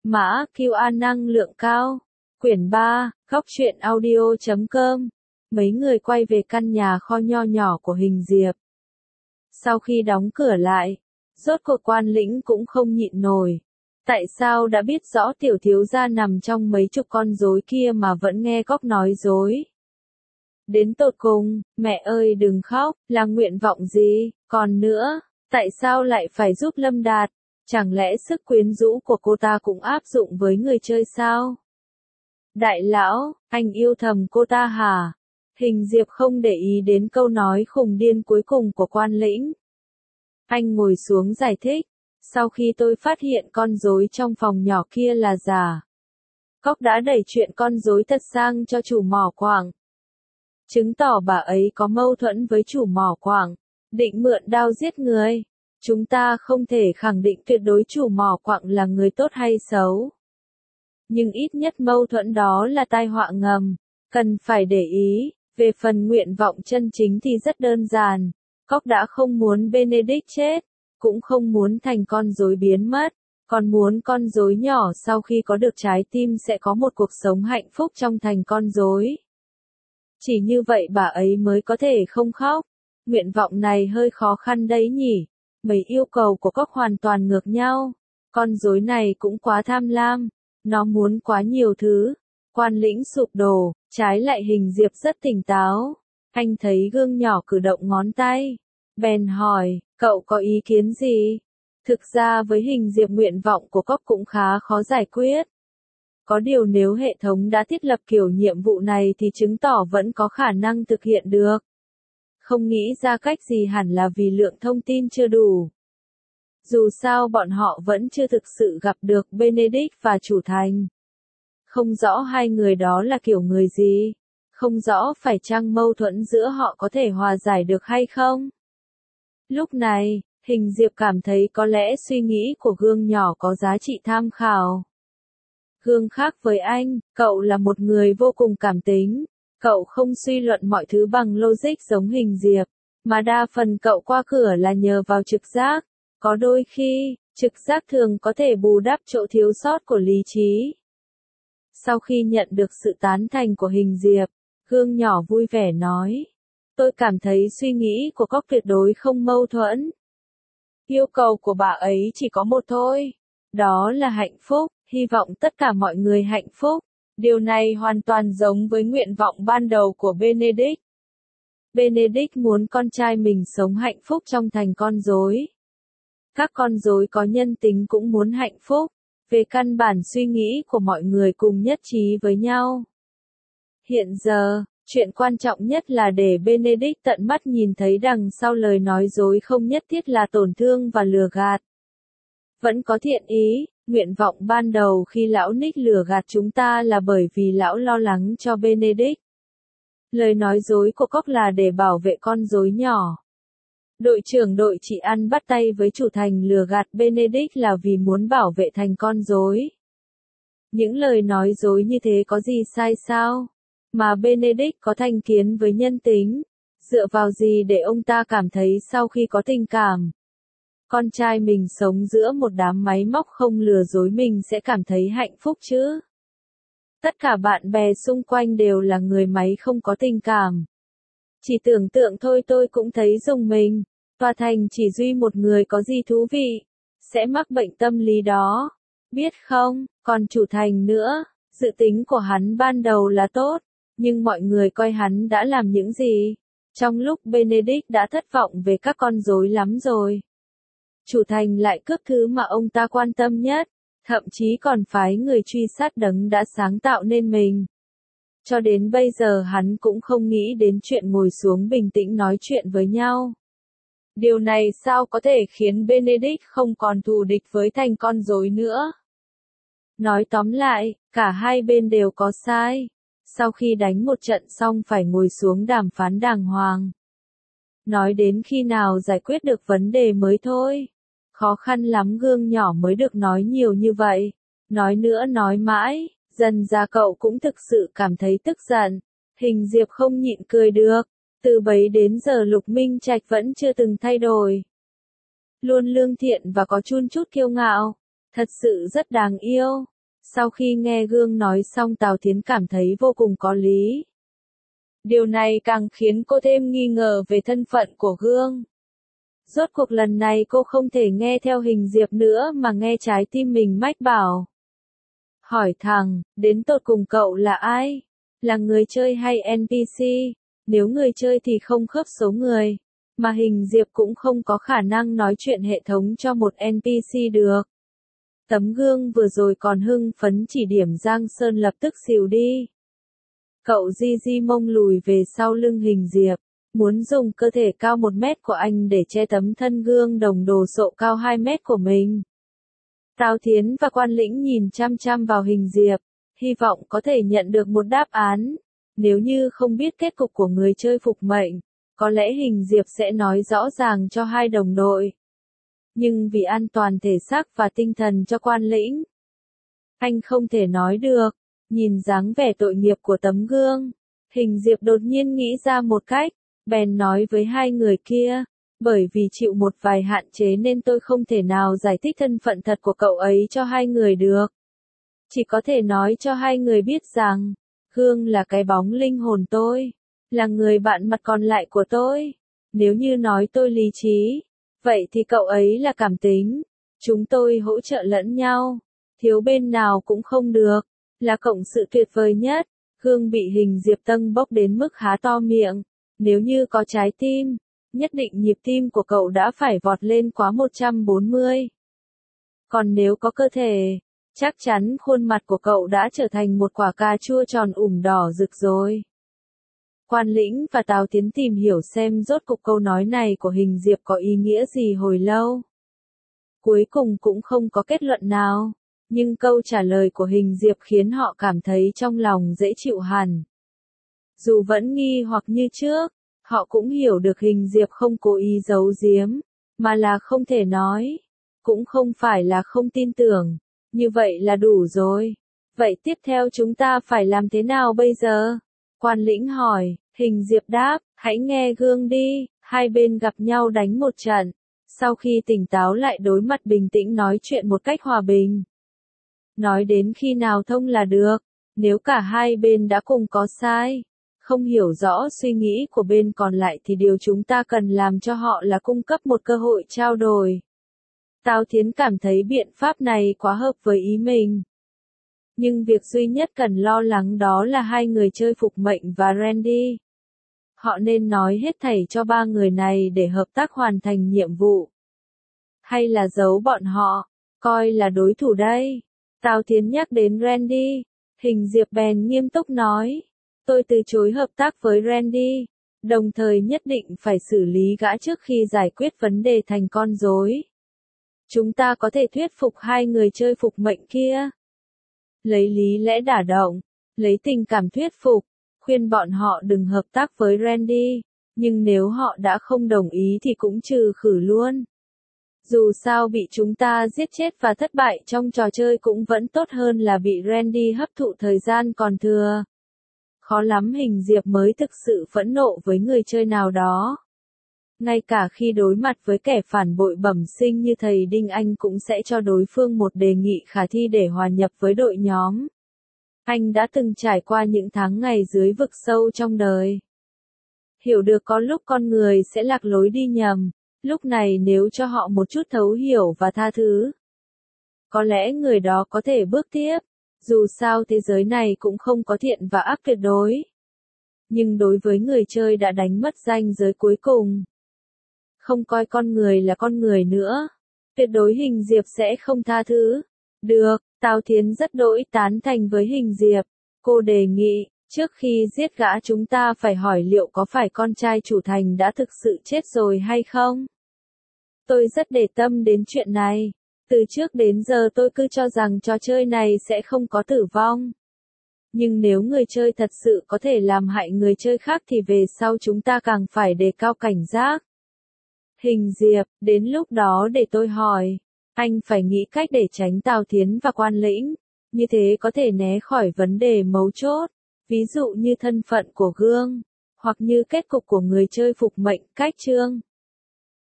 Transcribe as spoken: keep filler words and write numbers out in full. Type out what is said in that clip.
Mã quy a năng lượng cao. Quyển ba, góc truyện audio chấm com. Mấy người quay về căn nhà kho nho nhỏ của Hình Diệp. Sau khi đóng cửa lại, rốt cuộc Quan Lĩnh cũng không nhịn nổi. Tại sao đã biết rõ tiểu thiếu gia nằm trong mấy chục con rối kia mà vẫn nghe Cóc nói dối? Đến tột cùng, mẹ ơi đừng khóc, là nguyện vọng gì? Còn nữa, tại sao lại phải giúp Lâm Đạt? Chẳng lẽ sức quyến rũ của cô ta cũng áp dụng với người chơi sao? Đại lão, anh yêu thầm cô ta hả? Hình Diệp không để ý đến câu nói khùng điên cuối cùng của Quan Lĩnh. Anh ngồi xuống giải thích. Sau khi tôi phát hiện con rối trong phòng nhỏ kia là giả, Cóc đã đẩy chuyện con rối thật sang cho chủ mỏ quặng. Chứng tỏ bà ấy có mâu thuẫn với chủ mỏ quặng, định mượn đao giết người. Chúng ta không thể khẳng định tuyệt đối chủ mỏ quặng là người tốt hay xấu. Nhưng ít nhất mâu thuẫn đó là tai họa ngầm, cần phải để ý. Về phần nguyện vọng chân chính thì rất đơn giản. Cóc đã không muốn Benedict chết, cũng không muốn thành con rối biến mất, còn muốn con rối nhỏ sau khi có được trái tim sẽ có một cuộc sống hạnh phúc trong thành con rối. Chỉ như vậy bà ấy mới có thể không khóc. Nguyện vọng này hơi khó khăn đấy nhỉ. Mấy yêu cầu của Cóc hoàn toàn ngược nhau. Con rối này cũng quá tham lam, nó muốn quá nhiều thứ. Quan Lĩnh sụp đổ, trái lại Hình Diệp rất tỉnh táo. Anh thấy gương nhỏ cử động ngón tay, bèn hỏi, cậu có ý kiến gì? Thực ra với Hình Diệp nguyện vọng của Cóc cũng khá khó giải quyết. Có điều nếu hệ thống đã thiết lập kiểu nhiệm vụ này thì chứng tỏ vẫn có khả năng thực hiện được. Không nghĩ ra cách gì hẳn là vì lượng thông tin chưa đủ. Dù sao bọn họ vẫn chưa thực sự gặp được Benedict và chủ thành. Không rõ hai người đó là kiểu người gì. Không rõ phải chăng mâu thuẫn giữa họ có thể hòa giải được hay không. Lúc này, Hình Diệp cảm thấy có lẽ suy nghĩ của gương nhỏ có giá trị tham khảo. Gương khác với anh, cậu là một người vô cùng cảm tính. Cậu không suy luận mọi thứ bằng logic giống Hình Diệp, mà đa phần cậu qua cửa là nhờ vào trực giác. Có đôi khi, trực giác thường có thể bù đắp chỗ thiếu sót của lý trí. Sau khi nhận được sự tán thành của Hình Diệp, gương nhỏ vui vẻ nói. Tôi cảm thấy suy nghĩ của Cóc tuyệt đối không mâu thuẫn. Yêu cầu của bà ấy chỉ có một thôi. Đó là hạnh phúc, hy vọng tất cả mọi người hạnh phúc. Điều này hoàn toàn giống với nguyện vọng ban đầu của Benedict. Benedict muốn con trai mình sống hạnh phúc trong thành con rối. Các con rối có nhân tính cũng muốn hạnh phúc. Về căn bản suy nghĩ của mọi người cùng nhất trí với nhau. Hiện giờ, chuyện quan trọng nhất là để Benedict tận mắt nhìn thấy đằng sau lời nói dối không nhất thiết là tổn thương và lừa gạt. Vẫn có thiện ý, nguyện vọng ban đầu khi lão Nick lừa gạt chúng ta là bởi vì lão lo lắng cho Benedict. Lời nói dối của Cóc là để bảo vệ con rối nhỏ. Đội trưởng đội trị ăn bắt tay với chủ thành lừa gạt Benedict là vì muốn bảo vệ thành con rối. Những lời nói dối như thế có gì sai sao? Mà Benedict có thành kiến với nhân tính. Dựa vào gì để ông ta cảm thấy sau khi có tình cảm, con trai mình sống giữa một đám máy móc không lừa dối mình sẽ cảm thấy hạnh phúc chứ? Tất cả bạn bè xung quanh đều là người máy không có tình cảm. Chỉ tưởng tượng thôi tôi cũng thấy rùng mình. Tòa thành chỉ duy một người có gì thú vị, sẽ mắc bệnh tâm lý đó. Biết không, còn chủ thành nữa, dự tính của hắn ban đầu là tốt, nhưng mọi người coi hắn đã làm những gì. Trong lúc Benedict đã thất vọng về các con rối lắm rồi. Chủ thành lại cướp thứ mà ông ta quan tâm nhất, thậm chí còn phái người truy sát đấng đã sáng tạo nên mình. Cho đến bây giờ hắn cũng không nghĩ đến chuyện ngồi xuống bình tĩnh nói chuyện với nhau. Điều này sao có thể khiến Benedict không còn thù địch với thành con rối nữa? Nói tóm lại, cả hai bên đều có sai. Sau khi đánh một trận xong phải ngồi xuống đàm phán đàng hoàng. Nói đến khi nào giải quyết được vấn đề mới thôi. Khó khăn lắm gương nhỏ mới được nói nhiều như vậy. Nói nữa nói mãi, dần ra cậu cũng thực sự cảm thấy tức giận. Hình Diệp không nhịn cười được. Từ bấy đến giờ Lục Minh Trạch vẫn chưa từng thay đổi. Luôn lương thiện và có chun chút kiêu ngạo. Thật sự rất đáng yêu. Sau khi nghe Gương nói xong Tào Thiến cảm thấy vô cùng có lý. Điều này càng khiến cô thêm nghi ngờ về thân phận của Gương. Rốt cuộc lần này cô không thể nghe theo Hình Diệp nữa mà nghe trái tim mình mách bảo. Hỏi thẳng, đến tột cùng cậu là ai? Là người chơi hay en pê xê? Nếu người chơi thì không khớp số người, mà Hình Diệp cũng không có khả năng nói chuyện hệ thống cho một en pê xê được. Tấm gương vừa rồi còn hưng phấn chỉ điểm Giang Sơn lập tức xìu đi. Cậu di di mông lùi về sau lưng Hình Diệp, muốn dùng cơ thể cao một mét của anh để che tấm thân gương đồng đồ sộ cao hai mét của mình. Tào Thiến và Quan Lĩnh nhìn chăm chăm vào Hình Diệp, hy vọng có thể nhận được một đáp án. Nếu như không biết kết cục của người chơi phục mệnh, có lẽ Hình Diệp sẽ nói rõ ràng cho hai đồng đội. Nhưng vì an toàn thể xác và tinh thần cho Quan Lĩnh, anh không thể nói được. Nhìn dáng vẻ tội nghiệp của tấm gương, Hình Diệp đột nhiên nghĩ ra một cách, bèn nói với hai người kia, bởi vì chịu một vài hạn chế nên tôi không thể nào giải thích thân phận thật của cậu ấy cho hai người được. Chỉ có thể nói cho hai người biết rằng, Gương là cái bóng linh hồn tôi, là người bạn mặt còn lại của tôi. Nếu như nói tôi lý trí, vậy thì cậu ấy là cảm tính. Chúng tôi hỗ trợ lẫn nhau, thiếu bên nào cũng không được, là cộng sự tuyệt vời nhất. Gương bị Hình Diệp tâng bốc đến mức há to miệng. Nếu như có trái tim, nhất định nhịp tim của cậu đã phải vọt lên quá một trăm bốn mươi. Còn nếu có cơ thể, chắc chắn khuôn mặt của cậu đã trở thành một quả cà chua tròn ủng đỏ rực rồi. Quan Lĩnh và Tào Thiến tìm hiểu xem rốt cuộc câu nói này của Hình Diệp có ý nghĩa gì hồi lâu. Cuối cùng cũng không có kết luận nào, nhưng câu trả lời của Hình Diệp khiến họ cảm thấy trong lòng dễ chịu hẳn. Dù vẫn nghi hoặc như trước, họ cũng hiểu được Hình Diệp không cố ý giấu giếm, mà là không thể nói, cũng không phải là không tin tưởng, như vậy là đủ rồi. Vậy tiếp theo chúng ta phải làm thế nào bây giờ? Quan Lĩnh hỏi. Hình Diệp đáp, hãy nghe Gương đi, hai bên gặp nhau đánh một trận, sau khi tỉnh táo lại đối mặt bình tĩnh nói chuyện một cách hòa bình. Nói đến khi nào thông là được, nếu cả hai bên đã cùng có sai, không hiểu rõ suy nghĩ của bên còn lại thì điều chúng ta cần làm cho họ là cung cấp một cơ hội trao đổi. Tào Thiến cảm thấy biện pháp này quá hợp với ý mình. Nhưng việc duy nhất cần lo lắng đó là hai người chơi phục mệnh và Randy. Họ nên nói hết thảy cho ba người này để hợp tác hoàn thành nhiệm vụ. Hay là giấu bọn họ, coi là đối thủ đây. Tào Thiến nhắc đến Randy, Hình Diệp bèn nghiêm túc nói. Tôi từ chối hợp tác với Randy, đồng thời nhất định phải xử lý gã trước khi giải quyết vấn đề thành con rối. Chúng ta có thể thuyết phục hai người chơi phục mệnh kia. Lấy lý lẽ đả động, lấy tình cảm thuyết phục, khuyên bọn họ đừng hợp tác với Randy, nhưng nếu họ đã không đồng ý thì cũng trừ khử luôn. Dù sao bị chúng ta giết chết và thất bại trong trò chơi cũng vẫn tốt hơn là bị Randy hấp thụ thời gian còn thừa. Khó lắm Hình Diệp mới thực sự phẫn nộ với người chơi nào đó. Ngay cả khi đối mặt với kẻ phản bội bẩm sinh như thầy Đinh Anh cũng sẽ cho đối phương một đề nghị khả thi để hòa nhập với đội nhóm. Anh đã từng trải qua những tháng ngày dưới vực sâu trong đời. Hiểu được có lúc con người sẽ lạc lối đi nhầm, lúc này nếu cho họ một chút thấu hiểu và tha thứ, có lẽ người đó có thể bước tiếp. Dù sao thế giới này cũng không có thiện và ác tuyệt đối. Nhưng đối với người chơi đã đánh mất ranh giới cuối cùng, không coi con người là con người nữa, tuyệt đối Hình Diệp sẽ không tha thứ. Được, Tào Thiến rất đỗi tán thành với Hình Diệp. Cô đề nghị, trước khi giết gã chúng ta phải hỏi liệu có phải con trai chủ thành đã thực sự chết rồi hay không. Tôi rất để tâm đến chuyện này. Từ trước đến giờ tôi cứ cho rằng trò chơi này sẽ không có tử vong. Nhưng nếu người chơi thật sự có thể làm hại người chơi khác thì về sau chúng ta càng phải đề cao cảnh giác. Hình Diệp, đến lúc đó để tôi hỏi. Anh phải nghĩ cách để tránh Tào Thiến và Quan Lĩnh. Như thế có thể né khỏi vấn đề mấu chốt. Ví dụ như thân phận của Gương, hoặc như kết cục của người chơi phục mệnh cách Trương.